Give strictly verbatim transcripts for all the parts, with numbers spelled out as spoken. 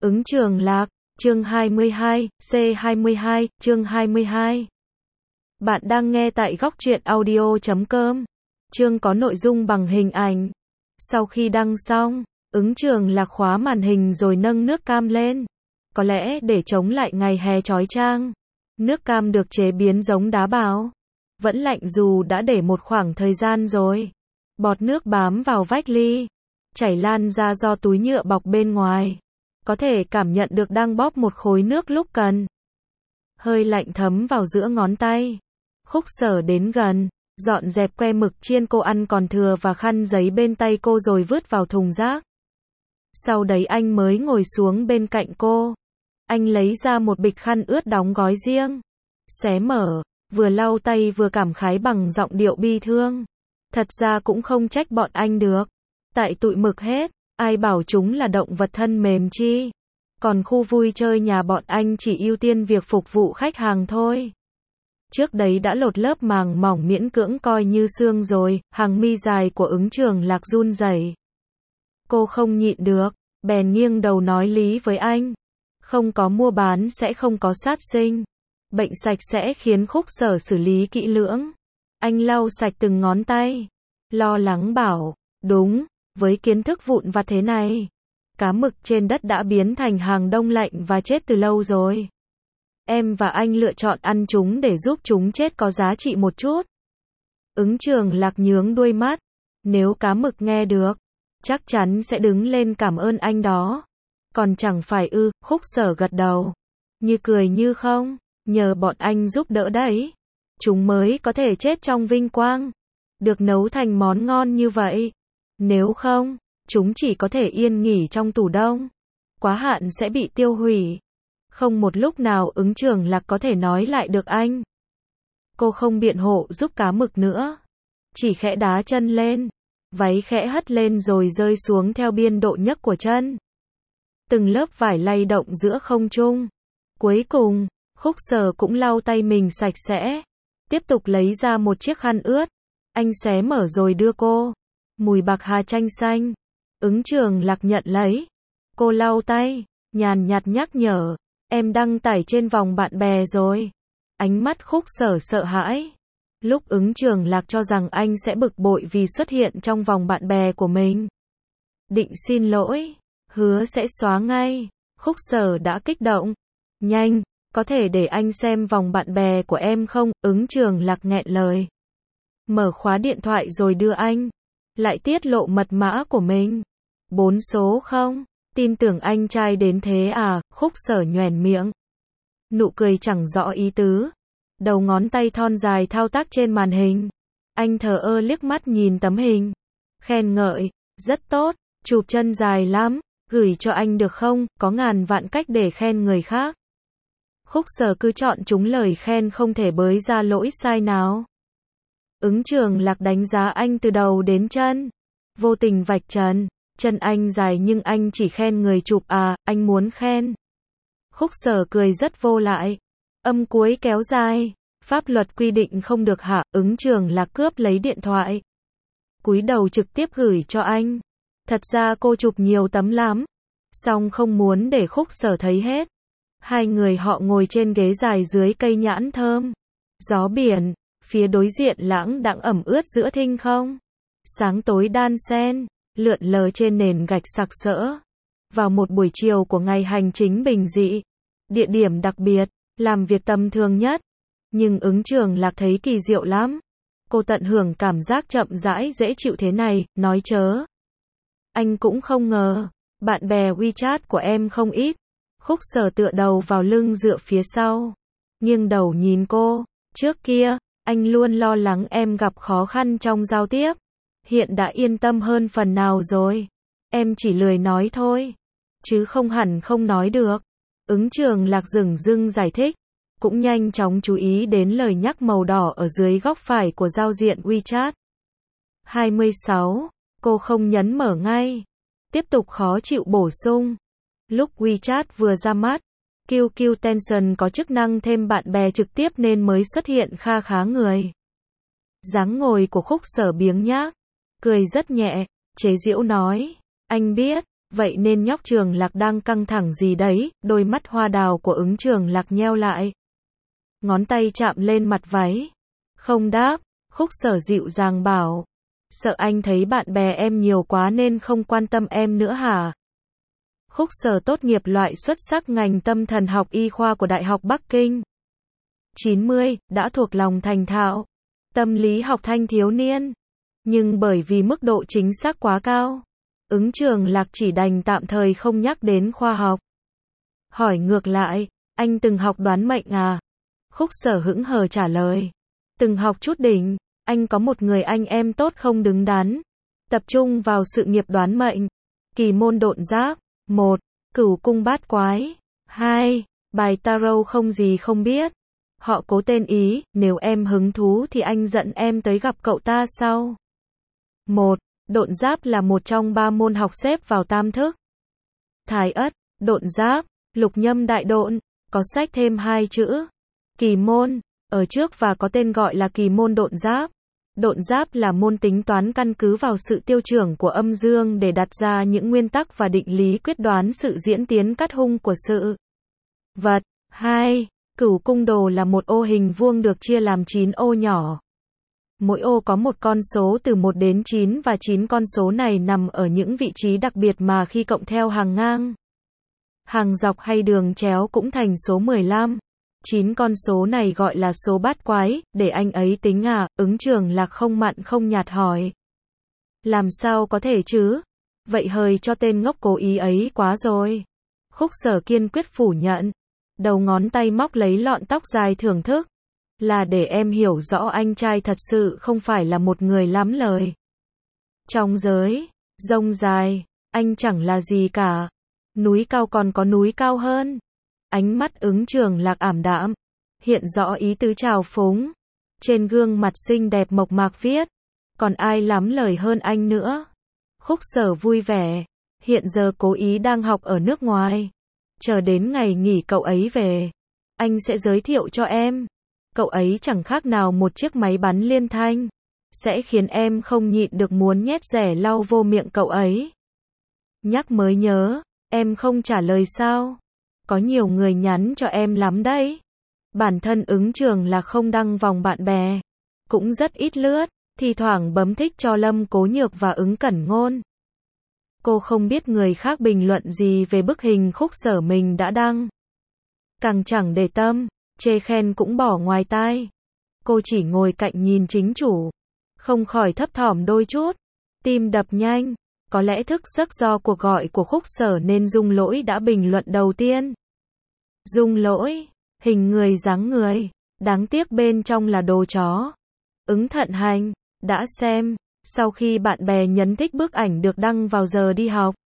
Ứng Trường Lạc, chương hai mươi hai, C hai mươi hai, chương hai mươi hai. Bạn đang nghe tại góc truyện audio chấm com. Chương có nội dung bằng hình ảnh. Sau khi đăng xong, Ứng Trường Lạc khóa màn hình rồi nâng nước cam lên. Có lẽ để chống lại ngày hè chói chang. Nước cam được chế biến giống đá bào. Vẫn lạnh dù đã để một khoảng thời gian rồi. Bọt nước bám vào vách ly. Chảy lan ra do túi nhựa bọc bên ngoài. Có thể cảm nhận được đang bóp một khối nước lúc cần. Hơi lạnh thấm vào giữa ngón tay. Khúc Sở đến gần, dọn dẹp que mực chiên cô ăn còn thừa và khăn giấy bên tay cô rồi vứt vào thùng rác. Sau đấy anh mới ngồi xuống bên cạnh cô. Anh lấy ra một bịch khăn ướt đóng gói riêng. Xé mở, vừa lau tay vừa cảm khái bằng giọng điệu bi thương. Thật ra cũng không trách bọn anh được. Tại tụi mực hết. Ai bảo chúng là động vật thân mềm chi. Còn khu vui chơi nhà bọn anh chỉ ưu tiên việc phục vụ khách hàng thôi. Trước đấy đã lột lớp màng mỏng miễn cưỡng coi như xương rồi, hàng mi dài của Ứng Trường Lạc run rẩy. Cô không nhịn được, bèn nghiêng đầu nói lý với anh. Không có mua bán sẽ không có sát sinh. Bệnh sạch sẽ khiến Khúc Sở xử lý kỹ lưỡng. Anh lau sạch từng ngón tay. Lo lắng bảo, đúng. Với kiến thức vụn vặt thế này, cá mực trên đất đã biến thành hàng đông lạnh và chết từ lâu rồi. Em và anh lựa chọn ăn chúng để giúp chúng chết có giá trị một chút. Ứng Trường Lạc nhướng đuôi mắt. Nếu cá mực nghe được, chắc chắn sẽ đứng lên cảm ơn anh đó. Còn chẳng phải ư, Khúc Sở gật đầu. Như cười như không, nhờ bọn anh giúp đỡ đấy. Chúng mới có thể chết trong vinh quang. Được nấu thành món ngon như vậy. Nếu không, chúng chỉ có thể yên nghỉ trong tủ đông. Quá hạn sẽ bị tiêu hủy. Không một lúc nào Ứng Trường Lạc có thể nói lại được anh. Cô không biện hộ giúp cá mực nữa. Chỉ khẽ đá chân lên. Váy khẽ hất lên rồi rơi xuống theo biên độ nhấc của chân. Từng lớp vải lay động giữa không trung. Cuối cùng, Khúc Sở cũng lau tay mình sạch sẽ. Tiếp tục lấy ra một chiếc khăn ướt. Anh xé mở rồi đưa cô. Mùi bạc hà chanh xanh. Ứng Trường Lạc nhận lấy. Cô lau tay, nhàn nhạt nhắc nhở. Em đăng tải trên vòng bạn bè rồi. Ánh mắt Khúc Sở sợ hãi. Lúc Ứng Trường Lạc cho rằng anh sẽ bực bội vì xuất hiện trong vòng bạn bè của mình. Định xin lỗi. Hứa sẽ xóa ngay. Khúc Sở đã kích động. Nhanh, có thể để anh xem vòng bạn bè của em không? Ứng Trường Lạc nghẹn lời. Mở khóa điện thoại rồi đưa anh. Lại tiết lộ mật mã của mình. Bốn số không? Tin tưởng anh trai đến thế à? Khúc Sở nhoẻn miệng. Nụ cười chẳng rõ ý tứ. Đầu ngón tay thon dài thao tác trên màn hình. Anh thờ ơ liếc mắt nhìn tấm hình. Khen ngợi. Rất tốt. Chụp chân dài lắm. Gửi cho anh được không? Có ngàn vạn cách để khen người khác. Khúc Sở cứ chọn chúng lời khen không thể bới ra lỗi sai nào. Ứng Trường Lạc đánh giá anh từ đầu đến chân. Vô tình vạch trần. Chân anh dài nhưng anh chỉ khen người chụp à, anh muốn khen. Khúc Sở cười rất vô lại. Âm cuối kéo dài. Pháp luật quy định không được hả? Ứng Trường Lạc cướp lấy điện thoại. Cúi đầu trực tiếp gửi cho anh. Thật ra cô chụp nhiều tấm lắm. Song không muốn để Khúc Sở thấy hết. Hai người họ ngồi trên ghế dài dưới cây nhãn thơm. Gió biển. Phía đối diện lãng đãng ẩm ướt giữa thinh không. Sáng tối đan xen, lượn lờ trên nền gạch sặc sỡ. Vào một buổi chiều của ngày hành chính bình dị. Địa điểm đặc biệt, làm việc tầm thường nhất. Nhưng Ứng Trường Lạc thấy kỳ diệu lắm. Cô tận hưởng cảm giác chậm rãi dễ chịu thế này, nói chớ. Anh cũng không ngờ, bạn bè WeChat của em không ít. Khúc Sở tựa đầu vào lưng dựa phía sau. Nghiêng đầu nhìn cô, trước kia. Anh luôn lo lắng em gặp khó khăn trong giao tiếp. Hiện đã yên tâm hơn phần nào rồi. Em chỉ lười nói thôi. Chứ không hẳn không nói được. Ứng Trường Lạc dửng dưng giải thích. Cũng nhanh chóng chú ý đến lời nhắc màu đỏ ở dưới góc phải của giao diện WeChat. hai mươi sáu. Cô không nhấn mở ngay. Tiếp tục khó chịu bổ sung. Lúc WeChat vừa ra mắt. quy quy Tension có chức năng thêm bạn bè trực tiếp nên mới xuất hiện kha khá người. Dáng ngồi của Khúc Sở biếng nhác, cười rất nhẹ, chế giễu nói, anh biết, Vậy nên nhóc Trường Lạc đang căng thẳng gì đấy, đôi mắt hoa đào của ứng Trường Lạc nheo lại. Ngón tay chạm lên mặt váy. Không đáp, Khúc Sở dịu dàng bảo. Sợ anh thấy bạn bè em nhiều quá nên không quan tâm em nữa hả? Khúc Sở tốt nghiệp loại xuất sắc ngành tâm thần học y khoa của Đại học Bắc Kinh. chín mươi, đã thuộc lòng thành thạo. Tâm lý học thanh thiếu niên. Nhưng bởi vì mức độ chính xác quá cao, ứng Trường Lạc chỉ đành tạm thời không nhắc đến khoa học. Hỏi ngược lại, anh từng học đoán mệnh à? Khúc Sở hững hờ trả lời. Từng học chút đỉnh, anh có một người anh em tốt không đứng đắn. Tập trung vào sự nghiệp đoán mệnh. Kỳ môn độn giáp. một. Cửu cung bát quái. hai. Bài tarot không gì không biết. Họ cố tên Ý, nếu em hứng thú thì anh dẫn em tới gặp cậu ta sau. một. Độn giáp là một trong ba môn học xếp vào tam thức. Thái ất, độn giáp, lục nhâm đại độn, có sách thêm hai chữ. Kỳ môn, ở trước và có tên gọi là kỳ môn độn giáp. Độn giáp là môn tính toán căn cứ vào sự tiêu trưởng của âm dương để đặt ra những nguyên tắc và định lý quyết đoán sự diễn tiến cắt hung của sự vật. hai. Cửu cung đồ là một ô hình vuông được chia làm chín ô nhỏ. Mỗi ô có một con số từ một đến chín và chín con số này nằm ở những vị trí đặc biệt mà khi cộng theo hàng ngang, hàng dọc hay đường chéo cũng thành số mười lăm. chín con số này gọi là số bát quái, để anh ấy tính à? Ứng Trường Lạc không mặn không nhạt hỏi. Làm sao có thể chứ? Vậy hời cho tên ngốc cố ý ấy quá rồi. Khúc Sở kiên quyết phủ nhận. Đầu ngón tay móc lấy lọn tóc dài thưởng thức. Là để em hiểu rõ anh trai thật sự không phải là một người lắm lời. Trong giới rông dài, anh chẳng là gì cả. Núi cao còn có núi cao hơn. Ánh mắt ứng Trường Lạc ảm đạm, hiện rõ ý tứ trào phúng. Trên gương mặt xinh đẹp mộc mạc viết, còn ai lắm lời hơn anh nữa. Khúc Sở vui vẻ, hiện giờ Cố Ý đang học ở nước ngoài. Chờ đến ngày nghỉ cậu ấy về, anh sẽ giới thiệu cho em. Cậu ấy chẳng khác nào một chiếc máy bắn liên thanh, sẽ khiến em không nhịn được muốn nhét rẻ lau vô miệng cậu ấy. Nhắc mới nhớ, em không trả lời sao? Có nhiều người nhắn cho em lắm đấy. Bản thân ứng Trường là không đăng vòng bạn bè, cũng rất ít lướt, thì thoảng bấm thích cho Lâm Cố Nhược và ứng Cẩn Ngôn. Cô không biết người khác bình luận gì về bức hình Khúc Sở mình đã đăng. Càng chẳng để tâm, chê khen cũng bỏ ngoài tai. Cô chỉ ngồi cạnh nhìn chính chủ, không khỏi thấp thỏm đôi chút, tim đập nhanh. Có lẽ thức giấc do cuộc gọi của Khúc Sở nên Dung Lỗi đã bình luận đầu tiên. Dung Lỗi, hình người dáng người, đáng tiếc bên trong là đồ chó. Ứng Thận Hành, đã xem, sau khi bạn bè nhấn thích bức ảnh được đăng vào giờ đi học.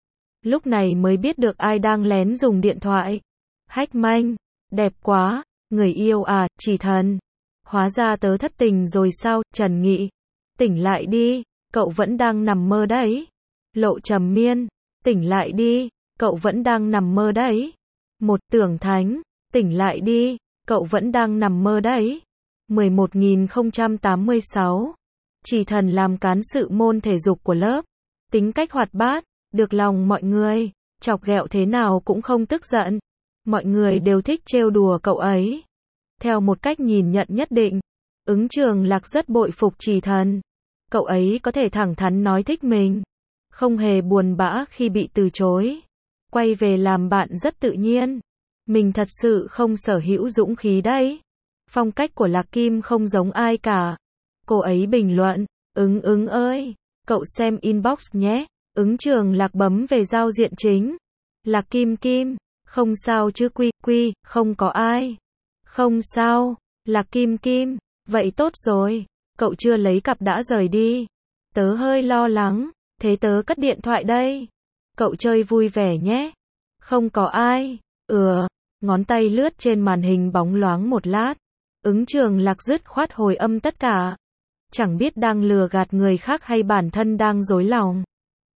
Lúc này mới biết được ai đang lén dùng điện thoại. Hách Manh, đẹp quá, người yêu à, Chỉ Thần. Hóa ra tớ thất tình rồi sao, Trần Nghị. Tỉnh lại đi, cậu vẫn đang nằm mơ đấy. Lộ Trầm Miên, tỉnh lại đi, cậu vẫn đang nằm mơ đấy. Một Tưởng Thánh, tỉnh lại đi, cậu vẫn đang nằm mơ đấy. mười một nghìn không trăm tám mươi sáu. Chỉ Thần làm cán sự môn thể dục của lớp. Tính cách hoạt bát, được lòng mọi người, chọc ghẹo thế nào cũng không tức giận. Mọi người đều thích trêu đùa cậu ấy. Theo một cách nhìn nhận nhất định, ứng Trường Lạc rất bội phục Chỉ Thần. Cậu ấy có thể thẳng thắn nói thích mình, không hề buồn bã khi bị từ chối. Quay về làm bạn rất tự nhiên. Mình thật sự không sở hữu dũng khí đấy. Phong cách của Lạc Kim không giống ai cả. Cô ấy bình luận, ứng ứng ơi, cậu xem inbox nhé. Ứng Trường Lạc bấm về giao diện chính. Lạc Kim Kim, không sao chứ Quy, Quy, không có ai. Không sao, Lạc Kim Kim, vậy tốt rồi, cậu chưa lấy cặp đã rời đi. Tớ hơi lo lắng, thế tớ cất điện thoại đây. Cậu chơi vui vẻ nhé. Không có ai, ừ, ngón tay lướt trên màn hình bóng loáng một lát. Ứng Trường Lạc dứt khoát hồi âm tất cả. Chẳng biết đang lừa gạt người khác hay bản thân đang dối lòng.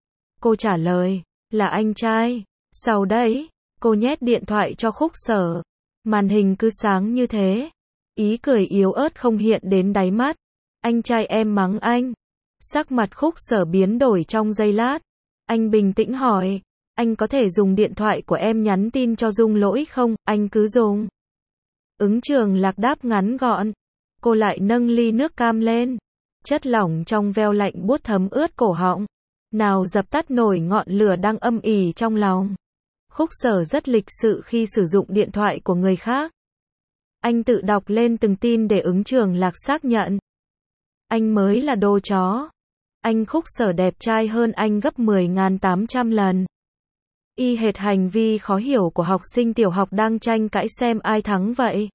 Cô trả lời, là anh trai. Sau đấy, cô nhét điện thoại cho Khúc Sở. Màn hình cứ sáng như thế. Ý cười yếu ớt không hiện đến đáy mắt. Anh trai em mắng anh. Sắc mặt Khúc Sở biến đổi trong giây lát. Anh bình tĩnh hỏi, Anh có thể dùng điện thoại của em nhắn tin cho Dung Lỗi không, anh cứ dùng. Ứng Trường Lạc đáp ngắn gọn. Cô lại nâng ly nước cam lên. Chất lỏng trong veo lạnh buốt thấm ướt cổ họng. Nào dập tắt nổi ngọn lửa đang âm ỉ trong lòng. Khúc Sở rất lịch sự khi sử dụng điện thoại của người khác. Anh tự đọc lên từng tin để Ứng Trường Lạc xác nhận. Anh mới là đồ chó. Anh Khúc Sở đẹp trai hơn anh gấp mười nghìn tám trăm lần. Y hệt hành vi khó hiểu của học sinh tiểu học đang tranh cãi xem ai thắng vậy.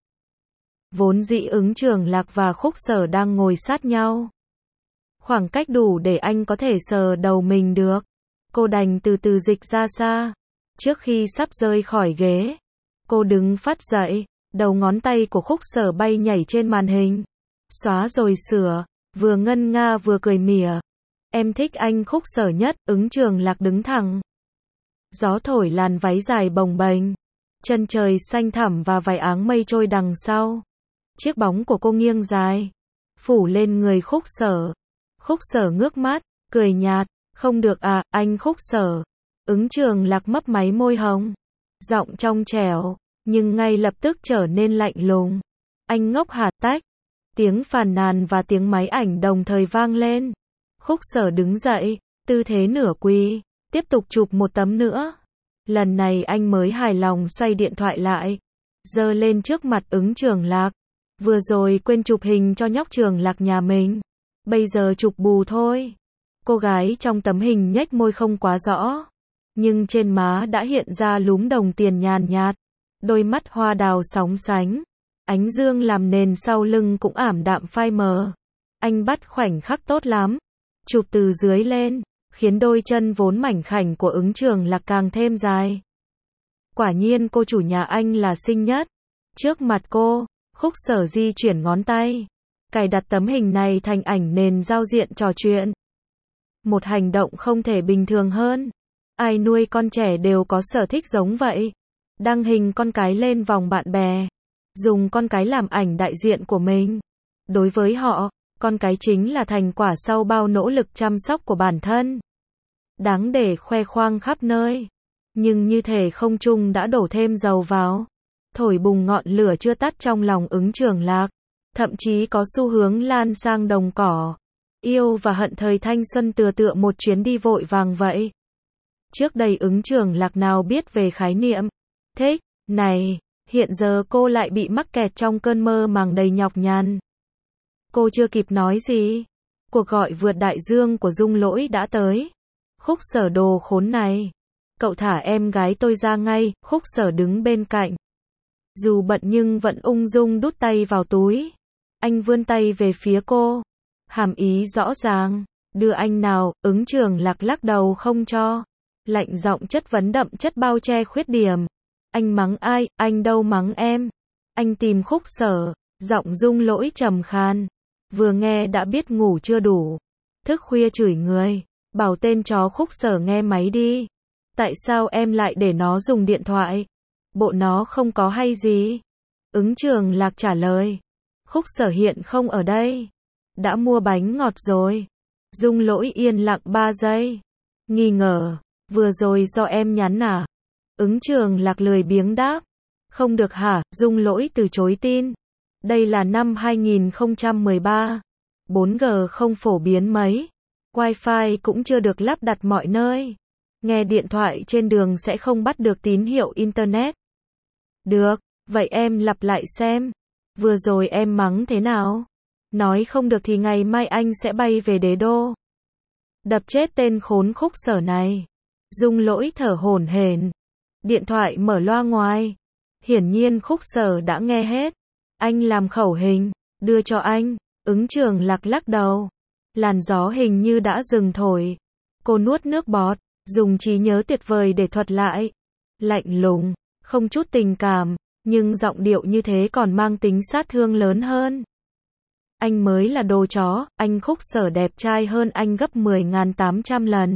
Vốn dĩ Ứng Trường Lạc và Khúc Sở đang ngồi sát nhau. Khoảng cách đủ để anh có thể sờ đầu mình được. Cô đành từ từ dịch ra xa. Trước khi sắp rơi khỏi ghế, cô đứng phắt dậy, đầu ngón tay của Khúc Sở bay nhảy trên màn hình. Xóa rồi sửa, vừa ngân nga vừa cười mỉa. Em thích anh Khúc Sở nhất, Ứng Trường Lạc đứng thẳng. Gió thổi làn váy dài bồng bềnh. Chân trời xanh thẳm và vài áng mây trôi đằng sau. Chiếc bóng của cô nghiêng dài, phủ lên người Khúc Sở. Khúc Sở ngước mắt, cười nhạt. Không được à, anh Khúc Sở. Ứng Trường Lạc mấp máy môi hồng. Giọng trong trẻo, nhưng ngay lập tức trở nên lạnh lùng. Anh ngốc hả tách. Tiếng phàn nàn và tiếng máy ảnh đồng thời vang lên. Khúc Sở đứng dậy, tư thế nửa quỳ, tiếp tục chụp một tấm nữa. Lần này anh mới hài lòng xoay điện thoại lại, giơ lên trước mặt Ứng Trường Lạc. Vừa rồi quên chụp hình cho nhóc Trường Lạc nhà mình. Bây giờ chụp bù thôi. Cô gái trong tấm hình nhếch môi không quá rõ, nhưng trên má đã hiện ra lúm đồng tiền nhàn nhạt. Đôi mắt hoa đào sóng sánh. Ánh dương làm nền sau lưng cũng ảm đạm phai mờ. Anh bắt khoảnh khắc tốt lắm. Chụp từ dưới lên, khiến đôi chân vốn mảnh khảnh của Ứng Trường Lạc càng thêm dài. Quả nhiên cô chủ nhà anh là xinh nhất. Trước mặt cô, Khúc Sở di chuyển ngón tay, cài đặt tấm hình này thành ảnh nền giao diện trò chuyện. Một hành động không thể bình thường hơn. Ai nuôi con trẻ đều có sở thích giống vậy. Đăng hình con cái lên vòng bạn bè. Dùng con cái làm ảnh đại diện của mình. Đối với họ, con cái chính là thành quả sau bao nỗ lực chăm sóc của bản thân. Đáng để khoe khoang khắp nơi. Nhưng như thể không trung đã đổ thêm dầu vào. Thổi bùng ngọn lửa chưa tắt trong lòng Ứng Trường Lạc. Thậm chí có xu hướng lan sang đồng cỏ. Yêu và hận thời thanh xuân tựa tựa một chuyến đi vội vàng vậy. Trước đây Ứng Trường Lạc nào biết về khái niệm thích này, hiện giờ cô lại bị mắc kẹt trong cơn mơ màng đầy nhọc nhằn. Cô chưa kịp nói gì, cuộc gọi vượt đại dương của Dung Lỗi đã tới. Khúc Sở đồ khốn này, cậu thả em gái tôi ra ngay. Khúc Sở đứng bên cạnh, dù bận nhưng vẫn ung dung đút tay vào túi. Anh vươn tay về phía cô, hàm ý rõ ràng, đưa anh nào. Ứng Trường Lạc lắc đầu không cho, lạnh giọng chất vấn đậm chất bao che khuyết điểm. Anh mắng ai, anh đâu mắng em. Anh tìm Khúc Sở, giọng Dung Lỗi trầm khan. Vừa nghe đã biết ngủ chưa đủ. Thức khuya chửi người, bảo tên chó Khúc Sở nghe máy đi. Tại sao em lại để nó dùng điện thoại? Bộ nó không có hay gì. Ứng Trường Lạc trả lời. Khúc Sở hiện không ở đây. Đã mua bánh ngọt rồi. Dung Lỗi yên lặng ba giây. Nghi ngờ, vừa rồi do em nhắn à? Ứng Trường Lạc lười biếng đáp. Không được hả? Dung Lỗi từ chối tin. Đây là năm hai nghìn không trăm mười ba. bốn G không phổ biến mấy. Wi-Fi cũng chưa được lắp đặt mọi nơi. Nghe điện thoại trên đường sẽ không bắt được tín hiệu Internet. Được, vậy em lặp lại xem. Vừa rồi em mắng thế nào? Nói không được thì ngày mai anh sẽ bay về đế đô. Đập chết tên khốn Khúc Sở này. Dung Lỗi thở hổn hển. Điện thoại mở loa ngoài. Hiển nhiên Khúc Sở đã nghe hết. Anh làm khẩu hình, đưa cho anh. Ứng Trường Lạc lắc đầu. Làn gió hình như đã dừng thổi. Cô nuốt nước bọt, dùng trí nhớ tuyệt vời để thuật lại. Lạnh lùng, không chút tình cảm, nhưng giọng điệu như thế còn mang tính sát thương lớn hơn. Anh mới là đồ chó, anh Khúc Sở đẹp trai hơn anh gấp mười nghìn tám trăm lần.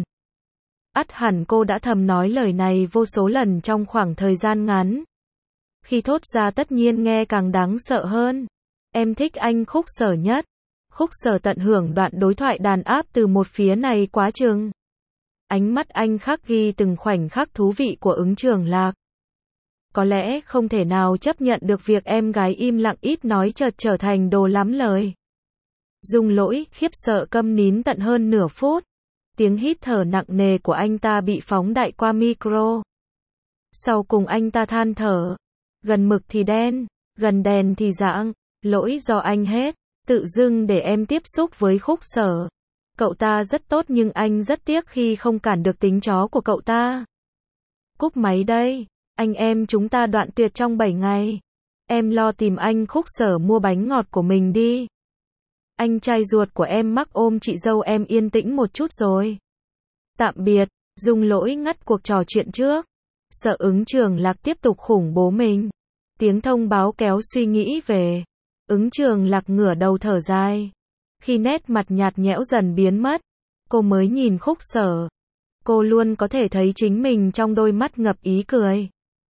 Ắt hẳn cô đã thầm nói lời này vô số lần trong khoảng thời gian ngắn. Khi thốt ra tất nhiên nghe càng đáng sợ hơn. Em thích anh Khúc Sở nhất. Khúc Sở tận hưởng đoạn đối thoại đàn áp từ một phía này quá chừng. Ánh mắt anh khắc ghi từng khoảnh khắc thú vị của Ứng Trường Lạc. Có lẽ không thể nào chấp nhận được việc em gái im lặng ít nói chợt trở thành đồ lắm lời. Dung Lỗi, khiếp sợ câm nín tận hơn nửa phút. Tiếng hít thở nặng nề của anh ta bị phóng đại qua micro. Sau cùng anh ta than thở. Gần mực thì đen, gần đèn thì rạng, lỗi do anh hết. Tự dưng để em tiếp xúc với Khúc Sở. Cậu ta rất tốt nhưng anh rất tiếc khi không cản được tính chó của cậu ta. Cúp máy đây, anh em chúng ta đoạn tuyệt trong bảy ngày. Em lo tìm anh Khúc Sở mua bánh ngọt của mình đi. Anh trai ruột của em mắc ôm chị dâu em yên tĩnh một chút rồi. Tạm biệt, Dung Lỗi ngắt cuộc trò chuyện trước. Sợ Ứng Trường Lạc tiếp tục khủng bố mình. Tiếng thông báo kéo suy nghĩ về. Ứng Trường Lạc ngửa đầu thở dài. Khi nét mặt nhạt nhẽo dần biến mất, cô mới nhìn Khúc Sở. Cô luôn có thể thấy chính mình trong đôi mắt ngập ý cười.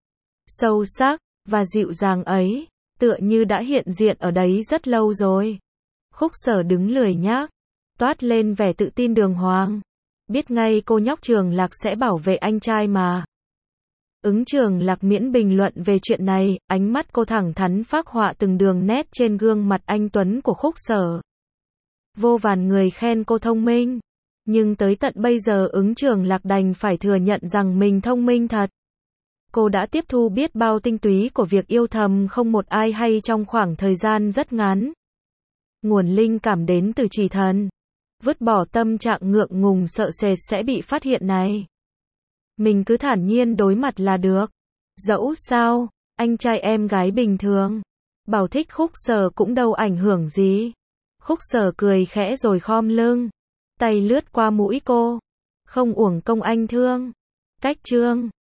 Sâu sắc, và dịu dàng ấy, tựa như đã hiện diện ở đấy rất lâu rồi. Khúc Sở đứng lười nhác, toát lên vẻ tự tin đường hoàng. Biết ngay cô nhóc Trường Lạc sẽ bảo vệ anh trai mà. Ứng Trường Lạc miễn bình luận về chuyện này, ánh mắt cô thẳng thắn phác họa từng đường nét trên gương mặt anh tuấn của Khúc Sở. Vô vàn người khen cô thông minh, nhưng tới tận bây giờ Ứng Trường Lạc đành phải thừa nhận rằng mình thông minh thật. Cô đã tiếp thu biết bao tinh túy của việc yêu thầm không một ai hay trong khoảng thời gian rất ngắn. Nguồn linh cảm đến từ Chỉ Thần. Vứt bỏ tâm trạng ngượng ngùng sợ sệt sẽ bị phát hiện này. Mình cứ thản nhiên đối mặt là được. Dẫu sao, anh trai em gái bình thường. Bảo thích Khúc Sở cũng đâu ảnh hưởng gì. Khúc Sở cười khẽ rồi khom lưng. Tay lướt qua mũi cô. Không uổng công anh thương. Cách chương